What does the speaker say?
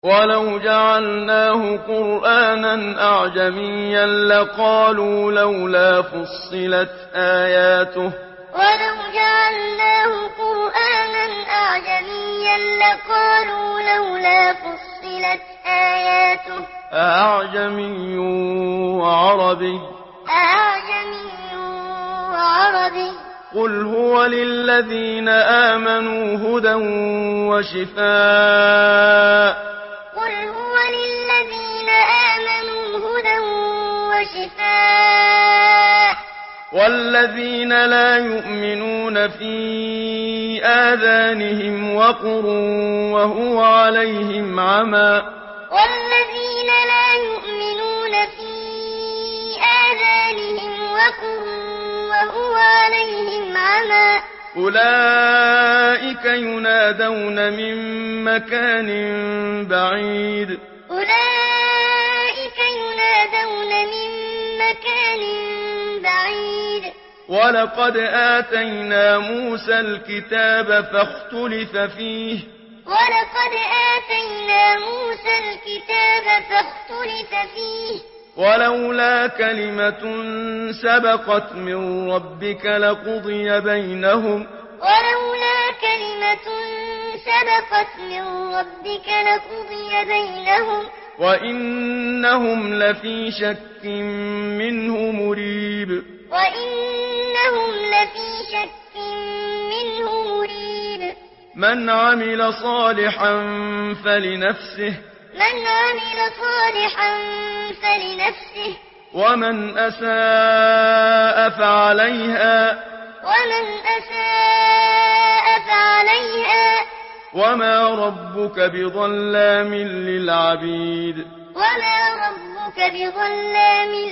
ولو جعلناه قرآنا أعجميا لقالوا لولا فصلت آياته ولو جعلناه قرآنا أعجميا لقالوا لولا فصلت آياته أعجمي وعربي أعجمي وعربي قل هو للذين آمنوا هدى وشفاء قل هو للذين آمنوا هدى وشفاء والذين لا يؤمنون في آذانهم وقر وهو عليهم عمى والذين لا يؤمنون في آذانهم وقر وهو عليهم عمى أولئك ينادون من مكان بعيد أولئك ينادون من مكان بعيد ولقد آتينا موسى الكتاب فاختلف فيه ولقد آتينا موسى الكتاب فاختلف فيه ولولا كلمة سبقت من ربك لقضي بينهم ولولا كلمة سبقت من ربك لقضي بينهم وإنهم لفي شك منه مريب وإنهم لفي شك منه مريب من عمل صالحا فلنفسه من عمل صالحا فلنفسه ومن أساء فعليها ومن أساء فعليها وما ربك بظلام للعبيد وما ربك بظلام